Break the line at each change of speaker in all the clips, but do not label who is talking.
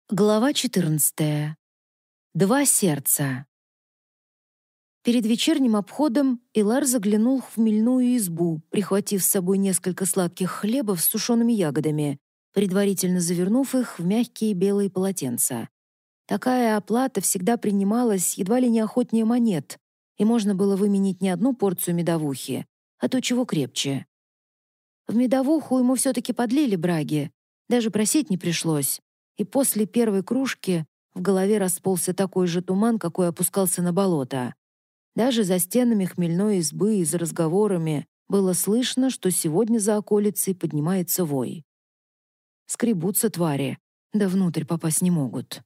Глава 14. Два сердца. Перед вечерним обходом Илар заглянул в хмельную избу, прихватив с собой несколько сладких хлебов с сушеными ягодами, предварительно завернув их в мягкие белые полотенца. Такая оплата всегда принималась едва ли не охотнее монет, и можно было выменить не одну порцию медовухи, а то чего крепче. В медовуху ему все-таки подлили браги, даже просить не пришлось. И после первой кружки в голове расползся такой же туман, какой опускался на болото. Даже за стенами хмельной избы и за разговорами было слышно, что сегодня за околицей поднимается вой. Скребутся твари, да внутрь попасть не могут.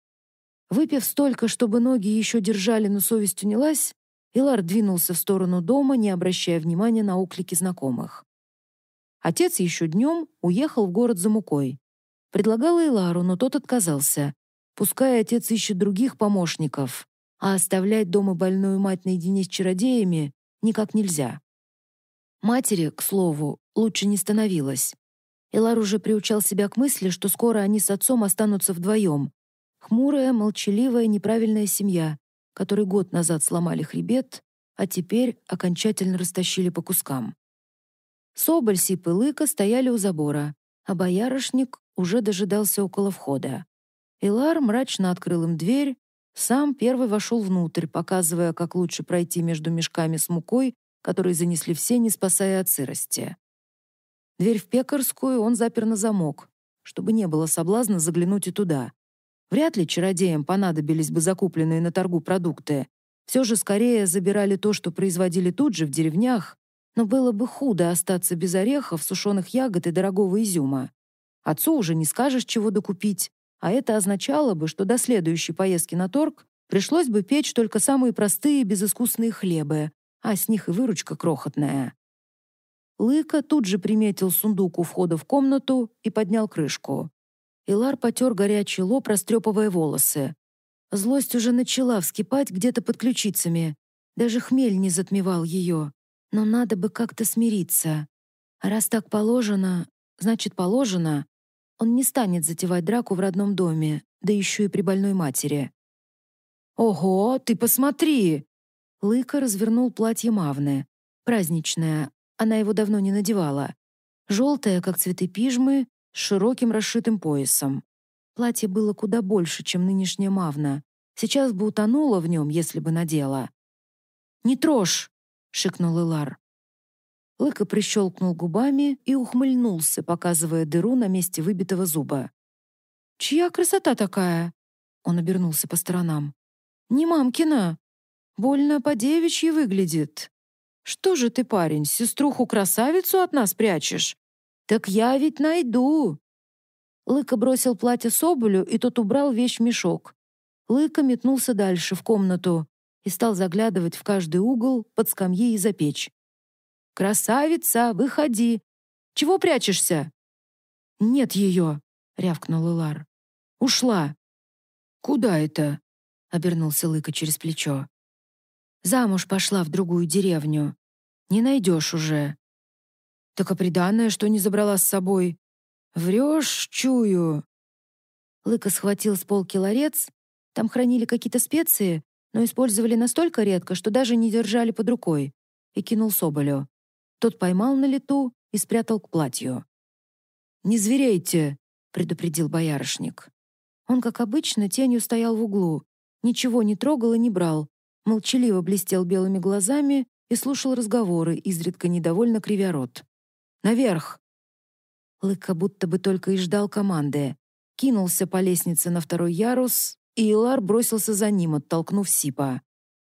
Выпив столько, чтобы ноги еще держали, но совесть унялась, Илар двинулся в сторону дома, не обращая внимания на оклики знакомых. Отец еще днем уехал в город за мукой. Предлагал Илару, но тот отказался. Пускай отец ищет других помощников, а оставлять дома больную мать наедине с чародеями никак нельзя. Матери, к слову, лучше не становилось. Илар уже приучал себя к мысли, что скоро они с отцом останутся вдвоем. Хмурая, молчаливая, неправильная семья, которой год назад сломали хребет, а теперь окончательно растащили по кускам. Соболь, Сип и Лыка стояли у забора, а боярышник уже дожидался около входа. Илар мрачно открыл им дверь, сам первый вошел внутрь, показывая, как лучше пройти между мешками с мукой, которые занесли все, не спасая от сырости. Дверь в пекарскую он запер на замок, чтобы не было соблазна заглянуть и туда. Вряд ли чародеям понадобились бы закупленные на торгу продукты. Все же скорее забирали то, что производили тут же в деревнях, но было бы худо остаться без орехов, сушеных ягод и дорогого изюма. Отцу уже не скажешь, чего докупить, а это означало бы, что до следующей поездки на торг пришлось бы печь только самые простые безыскусные хлебы, а с них и выручка крохотная. Лыка тут же приметил сундук у входа в комнату и поднял крышку. Илар потер горячий лоб, растрепывая волосы. Злость уже начала вскипать где-то под ключицами. Даже хмель не затмевал ее. Но надо бы как-то смириться. А раз так положено, значит положено. Он не станет затевать драку в родном доме, да еще и при больной матери. «Ого, ты посмотри!» Лыка развернул платье Мавны. Праздничное, она его давно не надевала. Желтое, как цветы пижмы, с широким расшитым поясом. Платье было куда больше, чем нынешняя Мавна. Сейчас бы утонула в нем, если бы надела. «Не трожь!» — шикнул Илар. Лыка прищелкнул губами и ухмыльнулся, показывая дыру на месте выбитого зуба. «Чья красота такая?» Он обернулся по сторонам. «Не мамкина. Больно по-девичьи выглядит. Что же ты, парень, сеструху-красавицу от нас прячешь? Так я ведь найду!» Лыка бросил платье Соболю, и тот убрал вещь в мешок. Лыка метнулся дальше, в комнату, и стал заглядывать в каждый угол, под скамьи и за печь. «Красавица, выходи! Чего прячешься?» «Нет ее!» — рявкнул Илар. «Ушла!» «Куда это?» — обернулся Лыка через плечо. «Замуж пошла в другую деревню. Не найдешь уже». «Так а приданое, что не забрала с собой?» «Врешь, чую!» Лыка схватил с полки ларец. Там хранили какие-то специи, но использовали настолько редко, что даже не держали под рукой, и кинул Соболю. Тот поймал на лету и спрятал к платью. «Не зверейте!» — предупредил боярышник. Он, как обычно, тенью стоял в углу, ничего не трогал и не брал, молчаливо блестел белыми глазами и слушал разговоры, изредка недовольно кривя рот. «Наверх!» Лыка будто бы только и ждал команды. Кинулся по лестнице на второй ярус, и Илар бросился за ним, оттолкнув Сипа.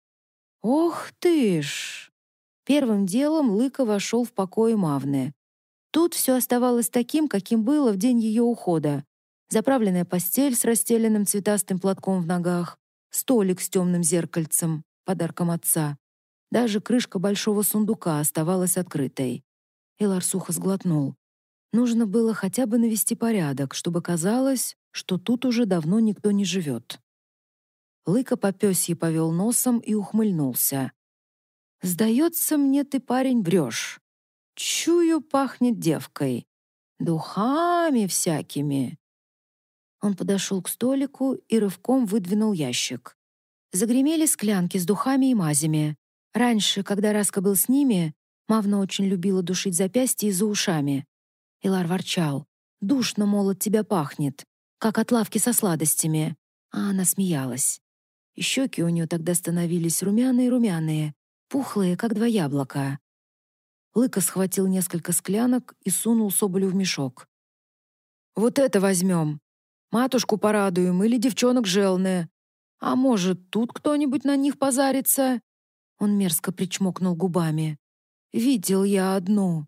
«Ох ты ж!» Первым делом Лыка вошел в покои Мавны. Тут все оставалось таким, каким было в день ее ухода. Заправленная постель с расстеленным цветастым платком в ногах, столик с темным зеркальцем, подарком отца. Даже крышка большого сундука оставалась открытой. Илар сухо сглотнул. Нужно было хотя бы навести порядок, чтобы казалось, что тут уже давно никто не живет. Лыка попёсье повел носом и ухмыльнулся. «Сдается мне, ты, парень, врешь. Чую, пахнет девкой. Духами всякими». Он подошел к столику и рывком выдвинул ящик. Загремели склянки с духами и мазями. Раньше, когда Раска был с ними, Мавна очень любила душить запястья и за ушами. Илар ворчал. «Душно, мол, от тебя пахнет, как от лавки со сладостями». А она смеялась. И щеки у нее тогда становились румяные-румяные, пухлые, как два яблока. Лыка схватил несколько склянок и сунул Соболю в мешок. «Вот это возьмем. Матушку порадуем или девчонок желные. А может, тут кто-нибудь на них позарится?» Он мерзко причмокнул губами. «Видел я одну.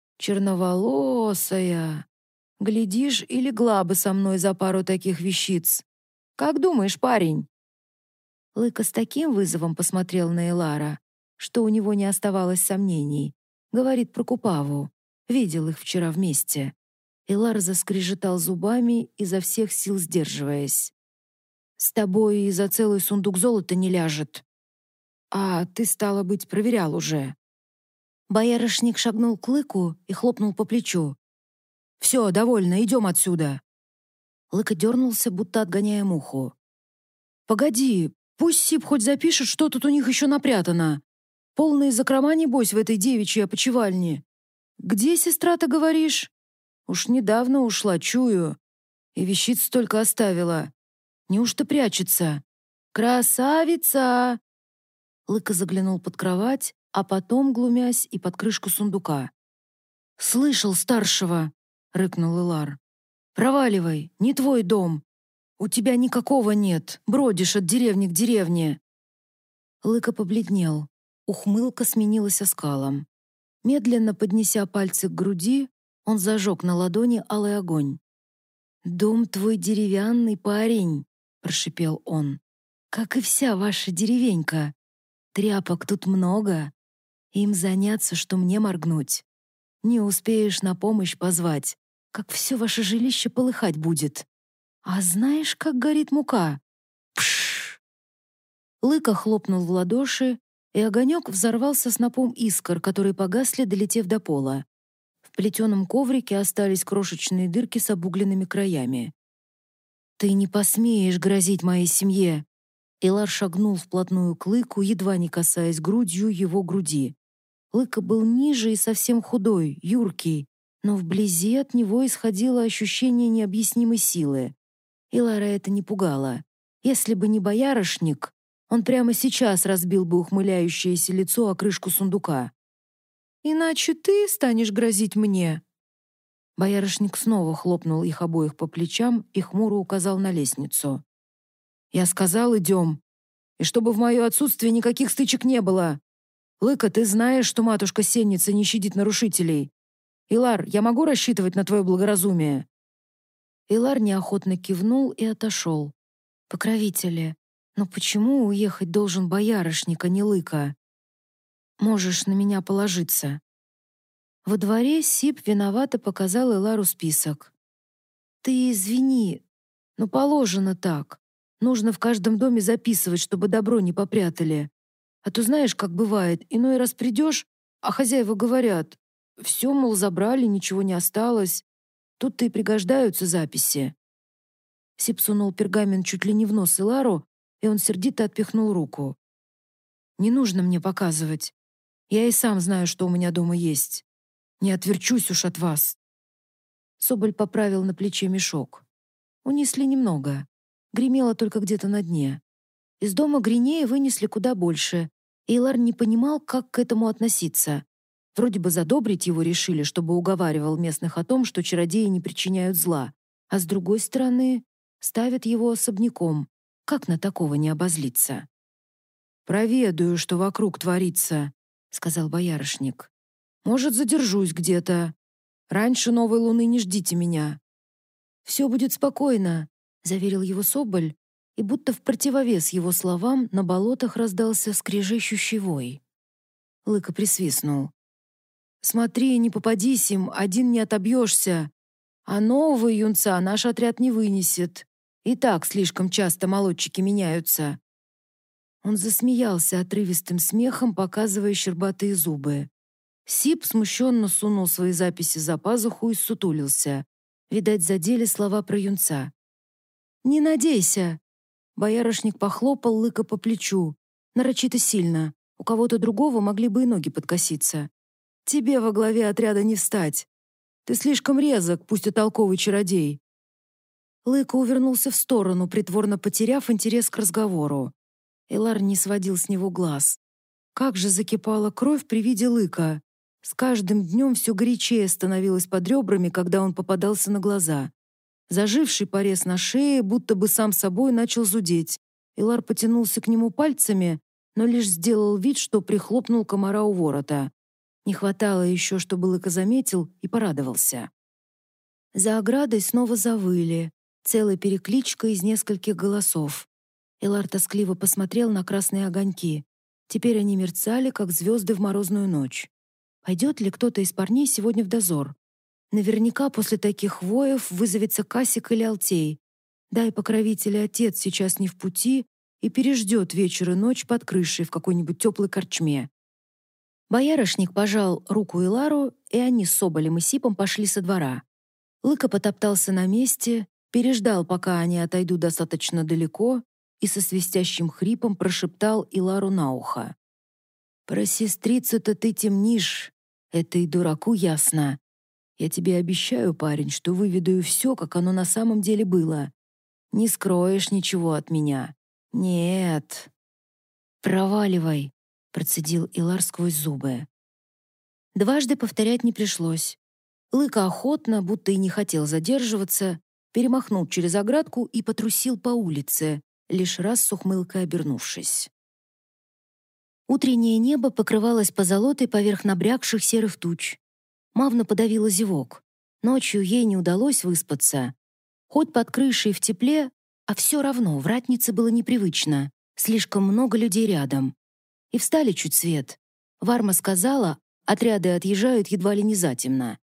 Черноволосая. Глядишь, и легла бы со мной за пару таких вещиц. Как думаешь, парень?» Лыка с таким вызовом посмотрел на Элара, что у него не оставалось сомнений. Говорит про Купаву. Видел их вчера вместе. Элар заскрежетал зубами, изо всех сил сдерживаясь. «С тобой и за целый сундук золота не ляжет. А ты, стало быть, проверял уже». Боярышник шагнул к Лыку и хлопнул по плечу. «Все, довольно, идем отсюда». Лыка дернулся, будто отгоняя муху. «Погоди, пусть Сип хоть запишет, что тут у них еще напрятано. Полные закрома, небось, в этой девичьей опочивальне. Где сестра-то, говоришь? Уж недавно ушла, чую. И вещиц только оставила. Неужто прячется? Красавица!» Лыка заглянул под кровать, а потом, глумясь, и под крышку сундука. «Слышал старшего!» — рыкнул Илар. «Проваливай, не твой дом. У тебя никакого нет, бродишь от деревни к деревне». Лыка побледнел. Ухмылка сменилась оскалом. Медленно поднеся пальцы к груди, он зажег на ладони алый огонь. «Дом твой деревянный, парень», — прошипел он. «Как и вся ваша деревенька. Тряпок тут много. Им заняться, что мне моргнуть. Не успеешь на помощь позвать, как все ваше жилище полыхать будет. А знаешь, как горит мука? Пш!» Лыка хлопнул в ладоши, и огонек взорвался снопом искр, которые погасли, долетев до пола. В плетеном коврике остались крошечные дырки с обугленными краями. «Ты не посмеешь грозить моей семье!» Илар шагнул вплотную к Лыку, едва не касаясь грудью его груди. Лыка был ниже и совсем худой, юркий, но вблизи от него исходило ощущение необъяснимой силы. Илара это не пугало. Если бы не боярышник, он прямо сейчас разбил бы ухмыляющееся лицо о крышку сундука. «Иначе ты станешь грозить мне». Боярышник снова хлопнул их обоих по плечам и хмуро указал на лестницу. «Я сказал, идем. И чтобы в мое отсутствие никаких стычек не было. Лыка, ты знаешь, что матушка-сенница не щадит нарушителей. Илар, я могу рассчитывать на твое благоразумие?» Илар неохотно кивнул и отошел. «Покровители, но почему уехать должен боярышник, а не Лыка? Можешь на меня положиться». Во дворе Сип виновато показал Илару список. «Ты извини, но положено так. Нужно в каждом доме записывать, чтобы добро не попрятали. А то знаешь, как бывает, иной раз придешь, а хозяева говорят, все, мол, забрали, ничего не осталось. Тут-то и пригождаются записи». Сип сунул пергамент чуть ли не в нос Илару, и он сердито отпихнул руку. «Не нужно мне показывать. Я и сам знаю, что у меня дома есть. Не отверчусь уж от вас». Соболь поправил на плече мешок. Унесли немного. Гремело только где-то на дне. Из дома Гринея вынесли куда больше, и Илар не понимал, как к этому относиться. Вроде бы задобрить его решили, чтобы уговаривал местных о том, что чародеи не причиняют зла, а с другой стороны ставят его особняком. Как на такого не обозлиться? «Проведаю, что вокруг творится», — сказал боярышник. «Может, задержусь где-то. Раньше новой луны не ждите меня». «Все будет спокойно», — заверил его Соболь, и будто в противовес его словам на болотах раздался скрежещущий вой. Лыка присвистнул. «Смотри, не попадись им, один не отобьешься. А нового юнца наш отряд не вынесет. И так слишком часто молодчики меняются». Он засмеялся отрывистым смехом, показывая щербатые зубы. Сип смущенно сунул свои записи за пазуху и ссутулился. Видать, задели слова про юнца. «Не надейся!» Боярышник похлопал Лыка по плечу. Нарочито сильно. У кого-то другого могли бы и ноги подкоситься. «Тебе во главе отряда не встать. Ты слишком резок, пусть и толковый чародей». Лыка увернулся в сторону, притворно потеряв интерес к разговору. Элар не сводил с него глаз. Как же закипала кровь при виде Лыка. С каждым днем все горячее становилось под ребрами, когда он попадался на глаза. Заживший порез на шее будто бы сам собой начал зудеть. Элар потянулся к нему пальцами, но лишь сделал вид, что прихлопнул комара у ворота. Не хватало еще, чтобы Лыка заметил и порадовался. За оградой снова завыли. Целая перекличка из нескольких голосов. Элар тоскливо посмотрел на красные огоньки. Теперь они мерцали, как звезды в морозную ночь. Пойдет ли кто-то из парней сегодня в дозор? Наверняка после таких воев вызовется Касик или Алтей. Дай покровитель отец сейчас не в пути и переждет вечер и ночь под крышей в какой-нибудь теплой корчме. Боярышник пожал руку Элару, и они с Соболем и Сипом пошли со двора. Лыка потоптался на месте, переждал, пока они отойдут достаточно далеко, и со свистящим хрипом прошептал Илару на ухо. «Про сестрицу-то ты темнишь, это и дураку ясно. Я тебе обещаю, парень, что выведаю все, как оно на самом деле было. Не скроешь ничего от меня. Нет». «Проваливай», — процедил Илар сквозь зубы. Дважды повторять не пришлось. Лыка охотно, будто и не хотел задерживаться, перемахнул через оградку и потрусил по улице, лишь раз с ухмылкой обернувшись. Утреннее небо покрывалось позолотой поверх набрякших серых туч. Мавна подавила зевок. Ночью ей не удалось выспаться. Хоть под крышей в тепле, а все равно в ратнице было непривычно. Слишком много людей рядом. И встали чуть свет. Варма сказала, отряды отъезжают едва ли не затемно.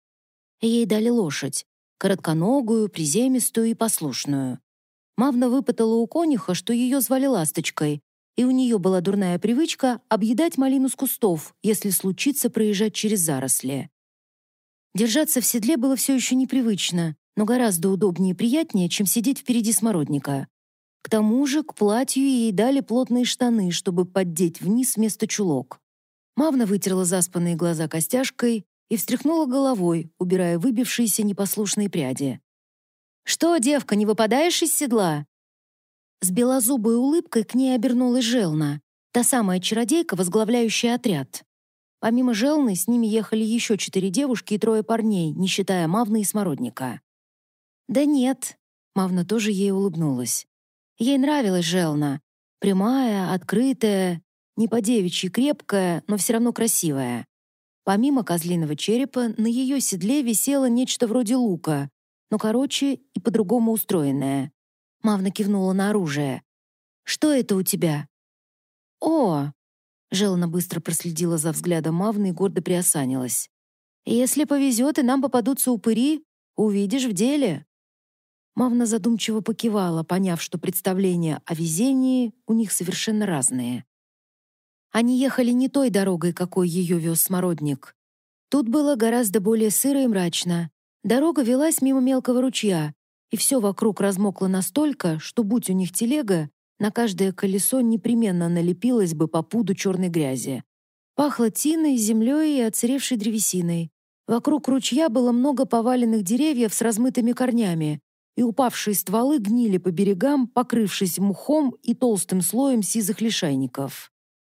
Ей дали лошадь. Коротконогую, приземистую и послушную. Мавна выпытала у конюха, что ее звали Ласточкой, и у нее была дурная привычка объедать малину с кустов, если случится проезжать через заросли. Держаться в седле было все еще непривычно, но гораздо удобнее и приятнее, чем сидеть впереди смородника. К тому же к платью ей дали плотные штаны, чтобы поддеть вниз вместо чулок. Мавна вытерла заспанные глаза костяшкой и встряхнула головой, убирая выбившиеся непослушные пряди. «Что, девка, не выпадаешь из седла?» С белозубой улыбкой к ней обернулась Желна, та самая чародейка, возглавляющая отряд. Помимо Желны, с ними ехали еще 4 девушки и 3 парней, не считая Мавны и Смородника. «Да нет», — Мавна тоже ей улыбнулась. Ей нравилась Желна. Прямая, открытая, не по-девичьи крепкая, но все равно красивая. Помимо козлиного черепа, на ее седле висело нечто вроде лука, но короче и по-другому устроенное. Мавна кивнула на оружие. «Что это у тебя?» «О!» Желна быстро проследила за взглядом Мавны и гордо приосанилась. «Если повезет, и нам попадутся упыри, увидишь в деле». Мавна задумчиво покивала, поняв, что представления о везении у них совершенно разные. Они ехали не той дорогой, какой ее вез Смородник. Тут было гораздо более сыро и мрачно. Дорога велась мимо мелкого ручья, и все вокруг размокло настолько, что, будь у них телега, на каждое колесо непременно налепилось бы по пуду черной грязи. Пахло тиной, землей и отсыревшей древесиной. Вокруг ручья было много поваленных деревьев с размытыми корнями, и упавшие стволы гнили по берегам, покрывшись мхом и толстым слоем сизых лишайников.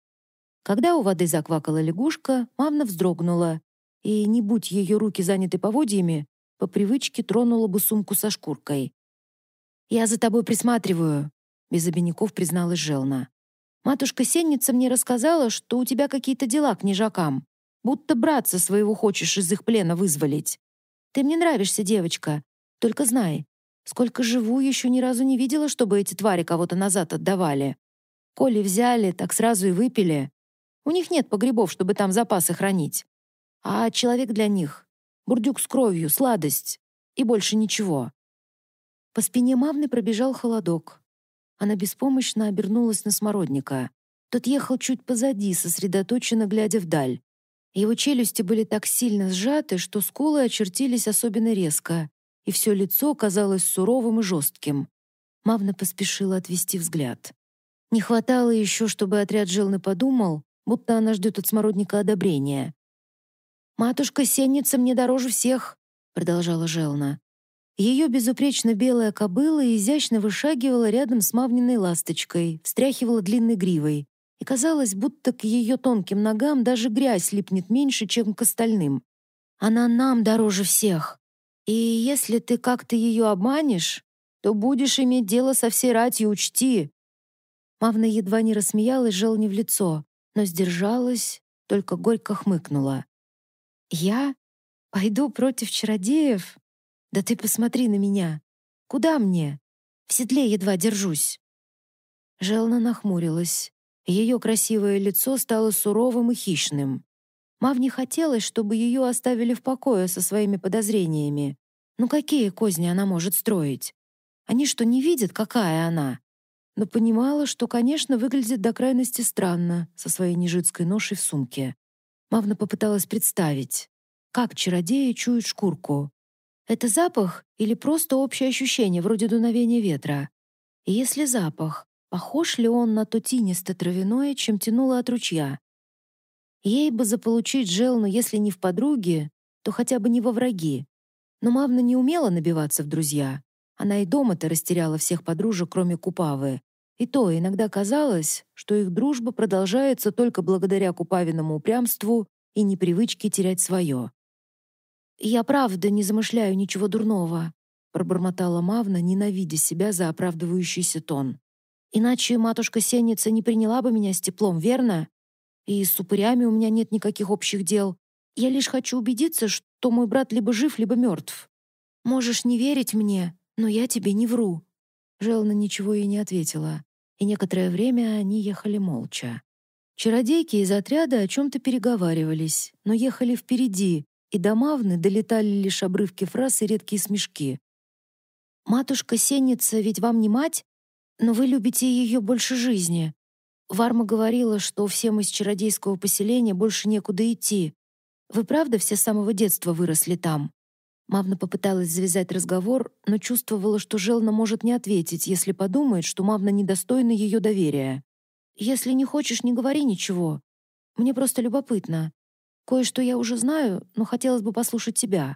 Когда у воды заквакала лягушка, Мавна вздрогнула, и, не будь ее руки заняты поводьями, по привычке тронула бы сумку со шкуркой. «Я за тобой присматриваю», — без обиняков призналась Желна. «Матушка-сенница мне рассказала, что у тебя какие-то дела к княжакам, будто братца своего хочешь из их плена вызволить. Ты мне нравишься, девочка, только знай, сколько живу, еще ни разу не видела, чтобы эти твари кого-то назад отдавали. Коли взяли, так сразу и выпили. У них нет погребов, чтобы там запасы хранить. А человек для них — бурдюк с кровью, сладость и больше ничего». По спине Мавны пробежал холодок. Она беспомощно обернулась на Смородника. Тот ехал чуть позади, сосредоточенно глядя вдаль. Его челюсти были так сильно сжаты, что скулы очертились особенно резко, и все лицо казалось суровым и жестким. Мавна поспешила отвести взгляд. Не хватало еще, чтобы отряд Желны подумал, будто она ждет от смородника одобрения. «Матушка Сенница мне дороже всех», — продолжала Желна. Ее безупречно белая кобыла изящно вышагивала рядом с Мавниной ласточкой, встряхивала длинной гривой, и казалось, будто к ее тонким ногам даже грязь липнет меньше, чем к остальным. «Она нам дороже всех. И если ты как-то ее обманешь, то будешь иметь дело со всей ратью, учти». Мавна едва не рассмеялась Желне в лицо, но сдержалась, только горько хмыкнула. «Я? Пойду против чародеев? Да ты посмотри на меня. Куда мне? В седле едва держусь». Желна нахмурилась. Ее красивое лицо стало суровым и хищным. Мавне хотелось, чтобы ее оставили в покое со своими подозрениями. Ну какие козни она может строить? Они что, не видят, какая она? Но понимала, что, конечно, выглядит до крайности странно со своей нежитской ношей в сумке. Мавна попыталась представить, как чародеи чуют шкурку. Это запах или просто общее ощущение, вроде дуновения ветра? И если запах, похож ли он на то тинисто-травяное, чем тянуло от ручья? Ей бы заполучить Желну, если не в подруги, то хотя бы не во враги. Но Мавна не умела набиваться в друзья. Она и дома-то растеряла всех подружек, кроме Купавы. И то иногда казалось, что их дружба продолжается только благодаря Купавиному упрямству и непривычке терять свое. «Я правда не замышляю ничего дурного», — пробормотала Мавна, ненавидя себя за оправдывающийся тон. «Иначе матушка Сенница не приняла бы меня с теплом, верно? И с упырями у меня нет никаких общих дел. Я лишь хочу убедиться, что мой брат либо жив, либо мертв. Можешь не верить мне, но я тебе не вру». Желна ничего ей не ответила, и некоторое время они ехали молча. Чародейки из отряда о чем-то переговаривались, но ехали впереди, и до Мавны долетали лишь обрывки фраз и редкие смешки. «Матушка Сенница ведь вам не мать, но вы любите ее больше жизни. Варма говорила, что всем из чародейского поселения больше некуда идти. Вы правда все с самого детства выросли там?» Мавна попыталась завязать разговор, но чувствовала, что Желна может не ответить, если подумает, что Мавна недостойна ее доверия. «Если не хочешь, не говори ничего. Мне просто любопытно. Кое-что я уже знаю, но хотелось бы послушать тебя».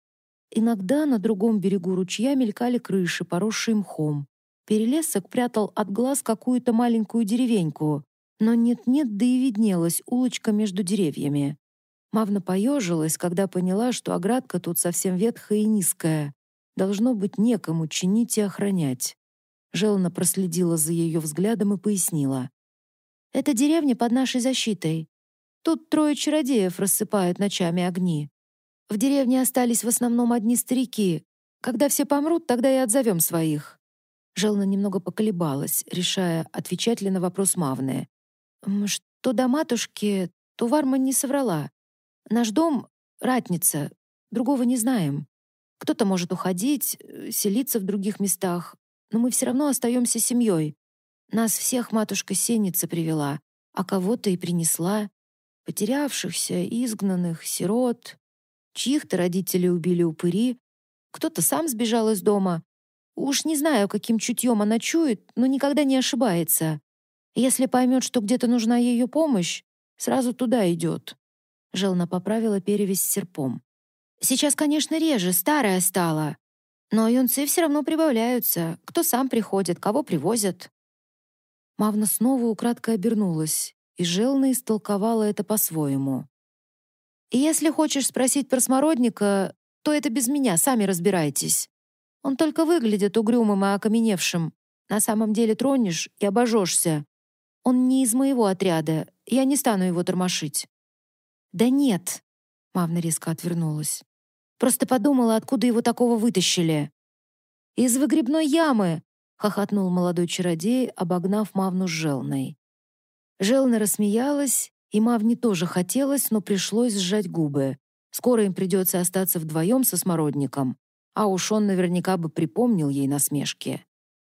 Иногда на другом берегу ручья мелькали крыши, поросшие мхом. Перелесок прятал от глаз какую-то маленькую деревеньку, но нет-нет, да и виднелась улочка между деревьями. Мавна поежилась, когда поняла, что оградка тут совсем ветхая и низкая. Должно быть некому чинить и охранять. Желна проследила за ее взглядом и пояснила. «Эта деревня под нашей защитой. Тут 3 чародеев рассыпают ночами огни. В деревне остались в основном одни старики. Когда все помрут, тогда и отзовем своих». Желна немного поколебалась, решая, отвечать ли на вопрос Мавны. «Что до матушки, то Варма не соврала. Наш дом — ратница, другого не знаем. Кто-то может уходить, селиться в других местах, но мы все равно остаемся семьей. Нас всех матушка Сенница привела, а кого-то и принесла. Потерявшихся, изгнанных, сирот. Чьих-то родителей убили упыри. Кто-то сам сбежал из дома. Уж не знаю, каким чутьем она чует, но никогда не ошибается. Если поймет, что где-то нужна ее помощь, сразу туда идет». Желна поправила перевязь серпом. «Сейчас, конечно, реже, старая стала. Но юнцы все равно прибавляются. Кто сам приходит, кого привозят». Мавна снова украдкой обернулась, и Желна истолковала это по-своему. «И если хочешь спросить про смородника, то это без меня, сами разбирайтесь. Он только выглядит угрюмым и окаменевшим. На самом деле тронешь и обожжешься. Он не из моего отряда, я не стану его тормошить». «Да нет», — Мавна резко отвернулась. «Просто подумала, откуда его такого вытащили». «Из выгребной ямы», — хохотнул молодой чародей, обогнав Мавну с Желной. Желна рассмеялась, и Мавне тоже хотелось, но пришлось сжать губы. Скоро им придется остаться вдвоем со смородником, а уж он наверняка бы припомнил ей насмешки.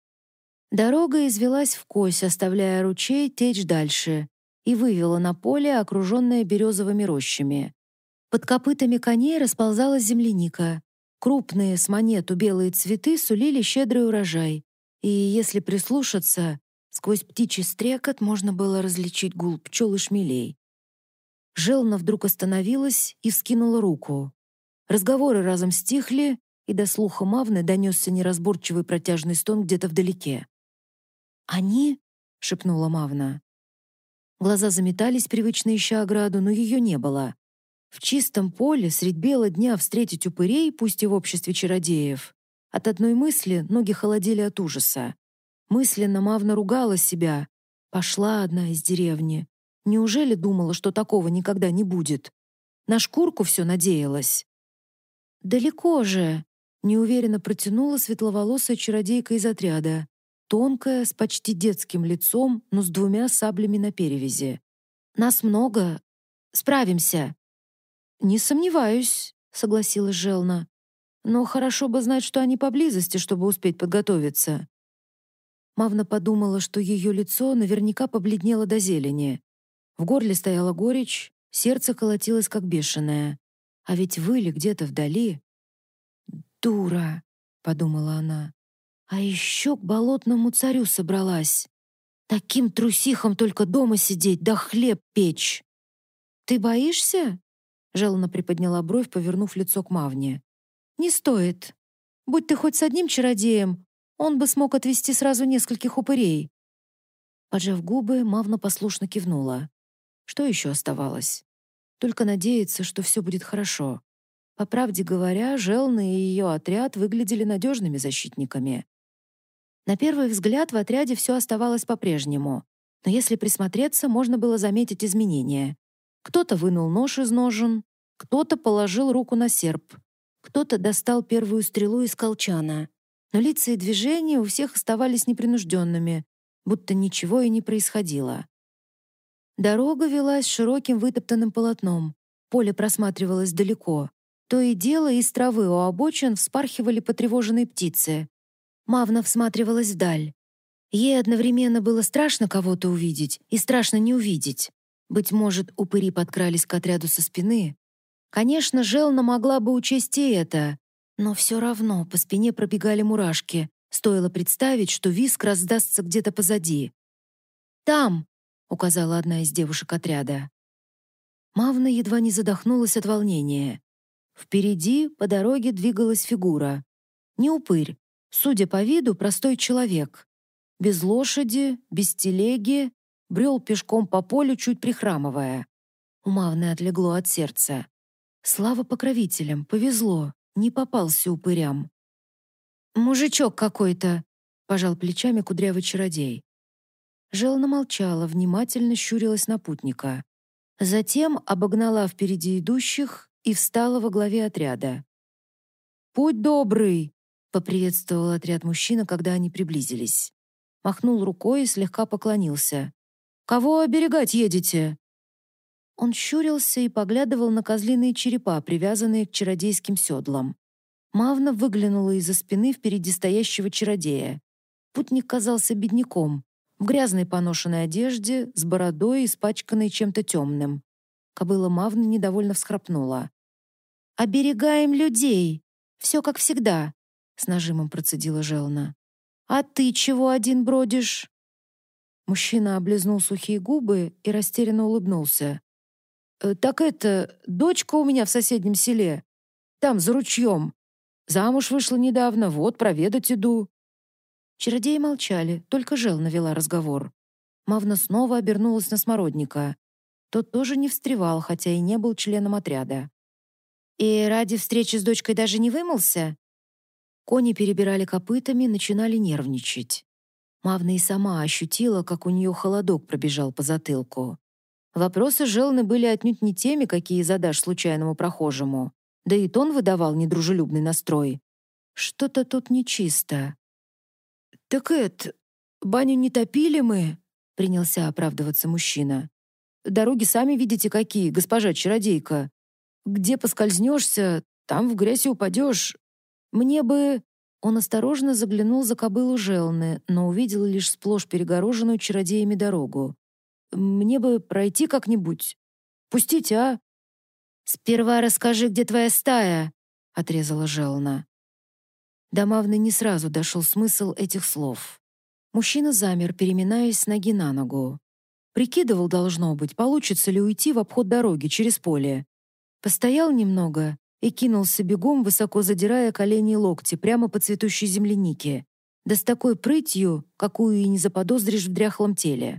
Дорога извелась вкось, оставляя ручей течь дальше, и вывела на поле, окруженное березовыми рощами. Под копытами коней расползалась земляника. Крупные с монету белые цветы сулили щедрый урожай, и если прислушаться, сквозь птичий стрекот можно было различить гул пчел и шмелей. Желна вдруг остановилась и вскинула руку. Разговоры разом стихли, и до слуха Мавны донесся неразборчивый протяжный стон где-то вдалеке. «Они?» — шепнула Мавна. Глаза заметались, привычно ища ограду, но ее не было. В чистом поле средь бела дня встретить упырей, пусть и в обществе чародеев. От одной мысли ноги холодели от ужаса. Мысленно Мавна ругала себя. Пошла одна из деревни. Неужели думала, что такого никогда не будет? На шкурку все надеялась. «Далеко же!» — неуверенно протянула светловолосая чародейка из отряда. Тонкая, с почти детским лицом, но с 2 саблями на перевязи. «Нас много. Справимся». «Не сомневаюсь», — согласилась Желна. «Но хорошо бы знать, что они поблизости, чтобы успеть подготовиться». Мавна подумала, что ее лицо наверняка побледнело до зелени. В горле стояла горечь, сердце колотилось как бешеное. А ведь выли где-то вдали. «Дура», — подумала она. «А еще к болотному царю собралась. Таким трусихам только дома сидеть да хлеб печь». «Ты боишься?» — Желна приподняла бровь, повернув лицо к Мавне. «Не стоит. Будь ты хоть с одним чародеем, он бы смог отвести сразу нескольких упырей». Поджав губы, Мавна послушно кивнула. Что еще оставалось? Только надеяться, что все будет хорошо. По правде говоря, Желна и ее отряд выглядели надежными защитниками. На первый взгляд в отряде все оставалось по-прежнему, но если присмотреться, можно было заметить изменения. Кто-то вынул нож из ножен, кто-то положил руку на серп, кто-то достал первую стрелу из колчана. Но лица и движения у всех оставались непринужденными, будто ничего и не происходило. Дорога велась широким вытоптанным полотном. Поле просматривалось далеко. То и дело из травы у обочин вспархивали потревоженные птицы. Мавна всматривалась вдаль. Ей одновременно было страшно кого-то увидеть и страшно не увидеть. Быть может, упыри подкрались к отряду со спины. Конечно, Желна могла бы учесть и это, но все равно по спине пробегали мурашки. Стоило представить, что визг раздастся где-то позади. «Там!» — указала одна из девушек отряда. Мавна едва не задохнулась от волнения. Впереди по дороге двигалась фигура. Не упырь, судя по виду, простой человек. Без лошади, без телеги, брел пешком по полю, чуть прихрамывая. У Мавны отлегло от сердца. Слава покровителям, повезло, не попался упырям. «Мужичок какой-то», — пожал плечами кудрявый чародей. Желна молчала, внимательно щурилась на путника. Затем обогнала впереди идущих и встала во главе отряда. «Путь добрый!» — поприветствовал отряд мужчина, когда они приблизились. Махнул рукой и слегка поклонился. «Кого оберегать едете?» Он щурился и поглядывал на козлиные черепа, привязанные к чародейским седлам. Мавна выглянула из-за спины впереди стоящего чародея. Путник казался бедняком, в грязной поношенной одежде, с бородой, испачканной чем-то темным. Кобыла Мавны недовольно всхрапнула. «Оберегаем людей! Все как всегда!» — с нажимом процедила Желна. «А ты чего один бродишь?» Мужчина облизнул сухие губы и растерянно улыбнулся. «Так это, дочка у меня в соседнем селе. Там, за ручьем. Замуж вышла недавно, вот проведать иду». Чародеи молчали, только Желна вела разговор. Мавна снова обернулась на Смородника. Тот тоже не встревал, хотя и не был членом отряда. «И ради встречи с дочкой даже не вымылся?» Кони перебирали копытами, начинали нервничать. Мавна и сама ощутила, как у нее холодок пробежал по затылку. Вопросы Желны были отнюдь не теми, какие задашь случайному прохожему. Да и тон выдавал недружелюбный настрой. Что-то тут нечисто. «Так баню не топили мы?» — принялся оправдываться мужчина. «Дороги сами видите какие, госпожа чародейка. Где поскользнешься, там в грязь и упадешь. Мне бы...» Он осторожно заглянул за кобылу Желны, но увидел лишь сплошь перегороженную чародеями дорогу. «Мне бы пройти как-нибудь. Пустите, а?» «Сперва расскажи, где твоя стая», — отрезала Желна. До Мавны не сразу дошел смысл этих слов. Мужчина замер, переминаясь с ноги на ногу. Прикидывал, должно быть, получится ли уйти в обход дороги через поле. Постоял немного и кинулся бегом, высоко задирая колени и локти прямо по цветущей землянике, да с такой прытью, какую и не заподозришь в дряхлом теле.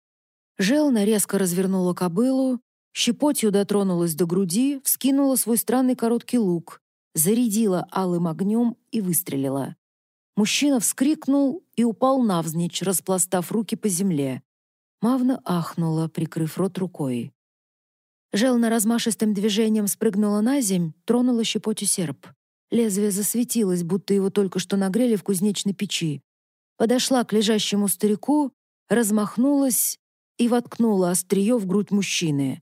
Желна резко развернула кобылу, щепотью дотронулась до груди, вскинула свой странный короткий лук, зарядила алым огнем и выстрелила. Мужчина вскрикнул и упал навзничь, распластав руки по земле. Мавна ахнула, прикрыв рот рукой. Желна размашистым движением спрыгнула на земь, тронула щепотью серп. Лезвие засветилось, будто его только что нагрели в кузнечной печи. Подошла к лежащему старику, размахнулась и воткнула острие в грудь мужчины.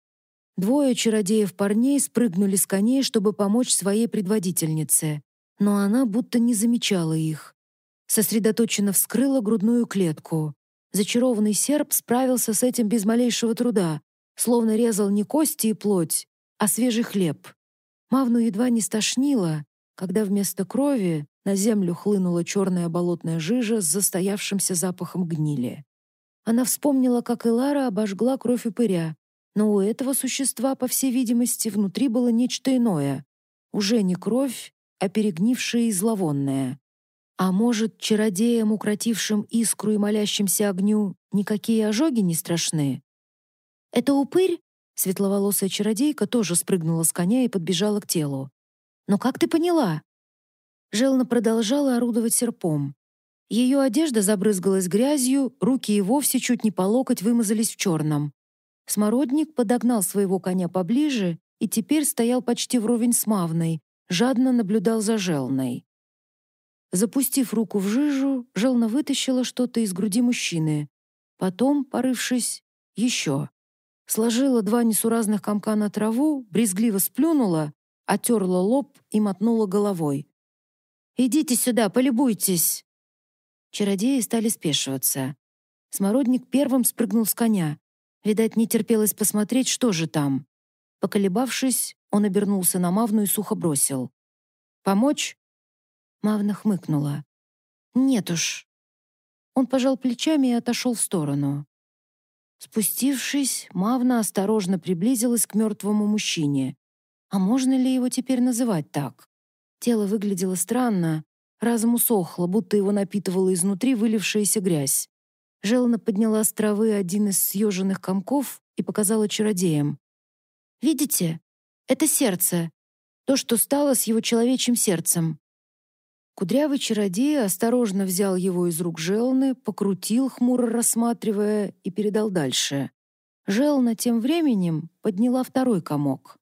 Двое чародеев-парней спрыгнули с коней, чтобы помочь своей предводительнице, но она будто не замечала их. Сосредоточенно вскрыла грудную клетку. Зачарованный серп справился с этим без малейшего труда, словно резал не кости и плоть, а свежий хлеб. Мавну едва не стошнило, когда вместо крови на землю хлынула черная болотная жижа с застоявшимся запахом гнили. Она вспомнила, как Элара обожгла кровь упыря, но у этого существа, по всей видимости, внутри было нечто иное. Уже не кровь, а перегнившее и зловонное. А может, чародеям, укротившим искру и молящимся огню, никакие ожоги не страшны? «Это упырь?» Светловолосая чародейка тоже спрыгнула с коня и подбежала к телу. «Но как ты поняла?» Желна продолжала орудовать серпом. Ее одежда забрызгалась грязью, руки и вовсе чуть не по локоть вымазались в черном. Смородник подогнал своего коня поближе и теперь стоял почти вровень с Мавной, жадно наблюдал за Желной. Запустив руку в жижу, Желна вытащила что-то из груди мужчины. Потом, порывшись, еще. Сложила два несуразных комка на траву, брезгливо сплюнула, отерла лоб и мотнула головой. «Идите сюда, полюбуйтесь!» Чародеи стали спешиваться. Смородник первым спрыгнул с коня. Видать, не терпелось посмотреть, что же там. Поколебавшись, он обернулся на Мавну и сухо бросил: «Помочь?» Мавна хмыкнула. «Нет уж». Он пожал плечами и отошел в сторону. Спустившись, Мавна осторожно приблизилась к мертвому мужчине. А можно ли его теперь называть так? Тело выглядело странно, разом усохло, будто его напитывала изнутри вылившаяся грязь. Желна подняла с травы один из съеженных комков и показала чародеям. «Видите? Это сердце. То, что стало с его человечьим сердцем». Кудрявый чародей осторожно взял его из рук Желны, покрутил, хмуро рассматривая, и передал дальше. Желна тем временем подняла второй комок.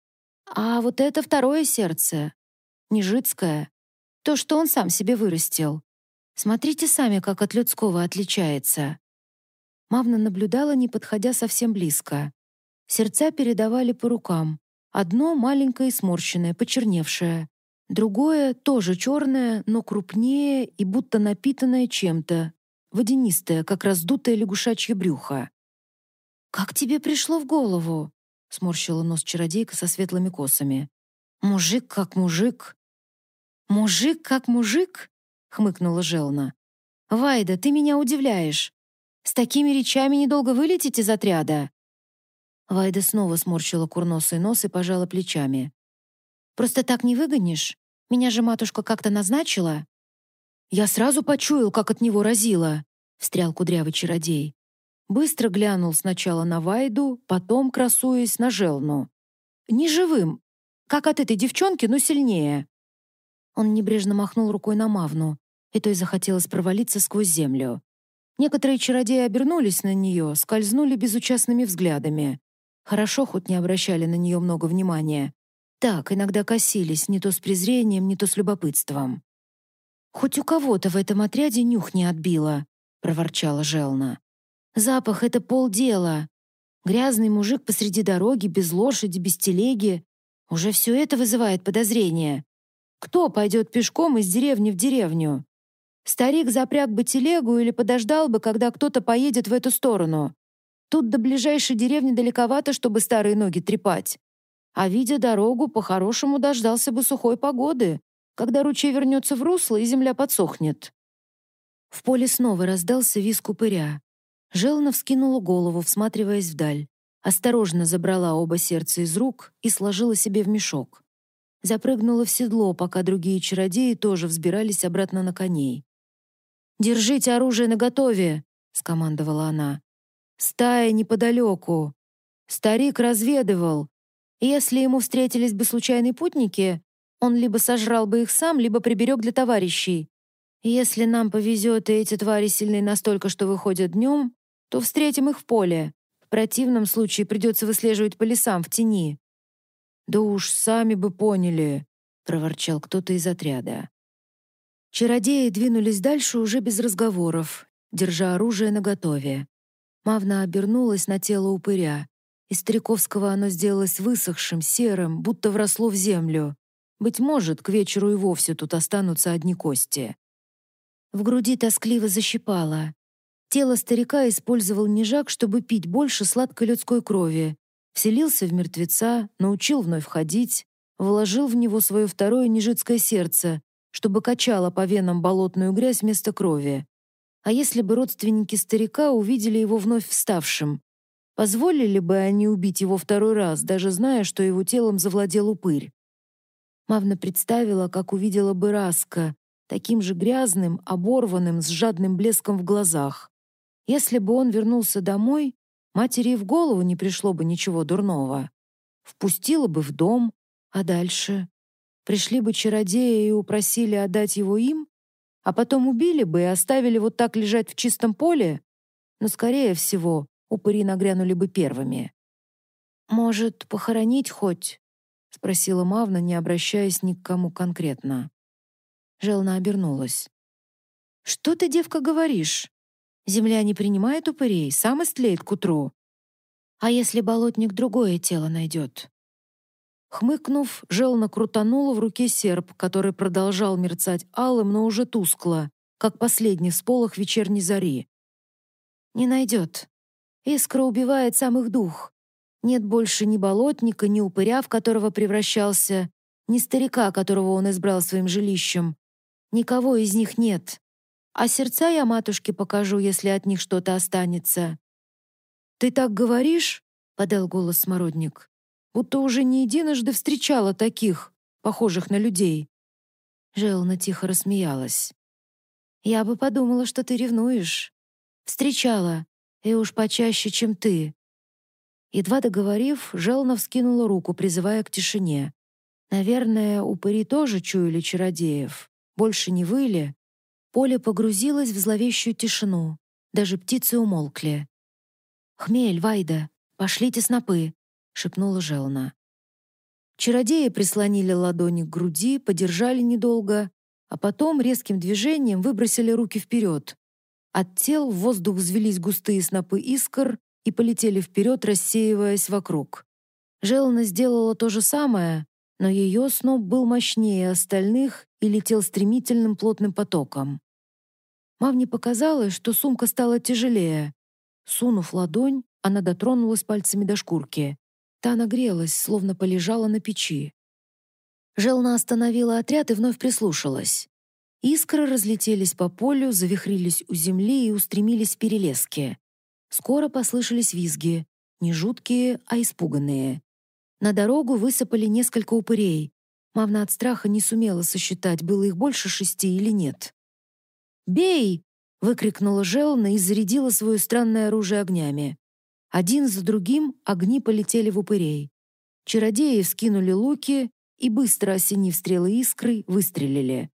«А вот это второе сердце. Нежитское. То, что он сам себе вырастил. Смотрите сами, как от людского отличается». Мавна наблюдала, не подходя совсем близко. Сердца передавали по рукам. Одно маленькое и сморщенное, почерневшее. Другое тоже черное, но крупнее и будто напитанное чем-то. Водянистое, как раздутое лягушачье брюхо. «Как тебе пришло в голову?» — сморщила нос чародейка со светлыми косами. «Мужик как мужик». «Мужик как мужик?» — хмыкнула Желна. «Вайда, ты меня удивляешь. С такими речами недолго вылететь из отряда». Вайда снова сморщила курносый нос и пожала плечами. «Просто так не выгонишь? Меня же матушка как-то назначила». «Я сразу почуял, как от него разило», — встрял кудрявый чародей. Быстро глянул сначала на Вайду, потом, красуясь, на Желну. «Не живым, как от этой девчонки, но сильнее». Он небрежно махнул рукой на Мавну, и той захотелось провалиться сквозь землю. Некоторые чародеи обернулись на нее, скользнули безучастными взглядами. Хорошо, хоть не обращали на нее много внимания. Так, иногда косились, не то с презрением, не то с любопытством. «Хоть у кого-то в этом отряде нюх не отбило», — проворчала Желна. «Запах — это полдела. Грязный мужик посреди дороги, без лошади, без телеги. Уже все это вызывает подозрения. Кто пойдет пешком из деревни в деревню? Старик запряг бы телегу или подождал бы, когда кто-то поедет в эту сторону. Тут до ближайшей деревни далековато, чтобы старые ноги трепать. А видя дорогу, по-хорошему дождался бы сухой погоды. когда ручей вернется в русло и земля подсохнет». В поле снова раздался визг упыря. Желна вскинула голову, всматриваясь вдаль. Осторожно забрала оба сердца из рук и сложила себе в мешок. Запрыгнула в седло, пока другие чародеи тоже взбирались обратно на коней. «Держите оружие наготове!» — скомандовала она. «Стая неподалеку. Старик разведывал. Если ему встретились бы случайные путники, он либо сожрал бы их сам, либо приберег для товарищей. Если нам повезет, и эти твари сильны настолько, что выходят днем, то встретим их в поле. В противном случае придется выслеживать по лесам в тени». «Да уж, сами бы поняли», — проворчал кто-то из отряда. Чародеи двинулись дальше уже без разговоров, держа оружие наготове. Мавна обернулась на тело упыря. Из стариковского оно сделалось высохшим, серым, будто вросло в землю. Быть может, к вечеру и вовсе тут останутся одни кости. В груди тоскливо защипало. Тело старика использовал Нежак, чтобы пить больше сладкой людской крови. Вселился в мертвеца, научил вновь ходить, вложил в него свое второе нежитское сердце, чтобы качало по венам болотную грязь вместо крови. А если бы родственники старика увидели его вновь вставшим? Позволили бы они убить его второй раз, даже зная, что его телом завладел упырь? Мавна представила, как увидела бы Раска, таким же грязным, оборванным, с жадным блеском в глазах. Если бы он вернулся домой, матери и в голову не пришло бы ничего дурного. Впустила бы в дом, а дальше? Пришли бы чародеи и упросили отдать его им, а потом убили бы и оставили вот так лежать в чистом поле? Но, скорее всего, упыри нагрянули бы первыми. «Может, похоронить хоть?» — спросила Мавна, не обращаясь ни к кому конкретно. Желна обернулась. «Что ты, девка, говоришь? Земля не принимает упырей, сам истлеет к утру. А если болотник другое тело найдет?» Хмыкнув, Желна крутанула в руке серп, который продолжал мерцать алым, но уже тускло, как последний всполох вечерней зари. «Не найдет. Искра убивает сам их дух. Нет больше ни болотника, ни упыря, в которого превращался, ни старика, которого он избрал своим жилищем. Никого из них нет. А сердца я матушке покажу, если от них что-то останется». «Ты так говоришь?» — подал голос Смородник. «Будто уже не единожды встречала таких, похожих на людей». Желна тихо рассмеялась. «Я бы подумала, что ты ревнуешь. Встречала, и уж почаще, чем ты». Едва договорив, Желна вскинула руку, призывая к тишине. Наверное, упыри тоже чуяли чародеев. Больше не выли. Поле погрузилось в зловещую тишину. Даже птицы умолкли. «Хмель, Вайда, пошлите снопы», — шепнула Желна. Чародеи прислонили ладони к груди, подержали недолго, а потом резким движением выбросили руки вперед. От тел в воздух взвелись густые снопы искр и полетели вперед, рассеиваясь вокруг. Желна сделала то же самое, но ее сноп был мощнее остальных и летел стремительным плотным потоком. Мавне показалось, что сумка стала тяжелее. Сунув ладонь, она дотронулась пальцами до шкурки. Та нагрелась, словно полежала на печи. Желна остановила отряд и вновь прислушалась. Искры разлетелись по полю, завихрились у земли и устремились в перелески. Скоро послышались визги, не жуткие, а испуганные. На дорогу высыпали несколько упырей. Мавна от страха не сумела сосчитать, было их больше 6 или нет. «Бей!» — выкрикнула Желна и зарядила свое странное оружие огнями. Один за другим огни полетели в упырей. Чародеи вскинули луки и, быстро осенив стрелы искры, выстрелили.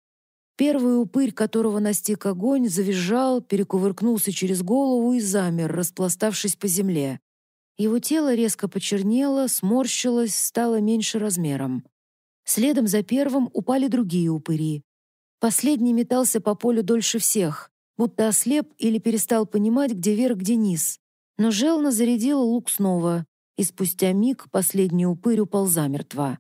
Первый упырь, которого настиг огонь, завизжал, перекувыркнулся через голову и замер, распластавшись по земле. Его тело резко почернело, сморщилось, стало меньше размером. Следом за первым упали другие упыри. Последний метался по полю дольше всех, будто ослеп или перестал понимать, где верх, где низ. Но Желна зарядила лук снова, и спустя миг последний упырь упал замертво.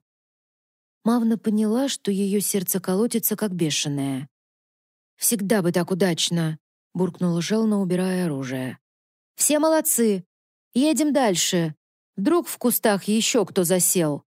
Мавна поняла, что ее сердце колотится, как бешеное. «Всегда бы так удачно!» — буркнула Желна, убирая оружие. «Все молодцы! Едем дальше! Вдруг в кустах еще кто засел!»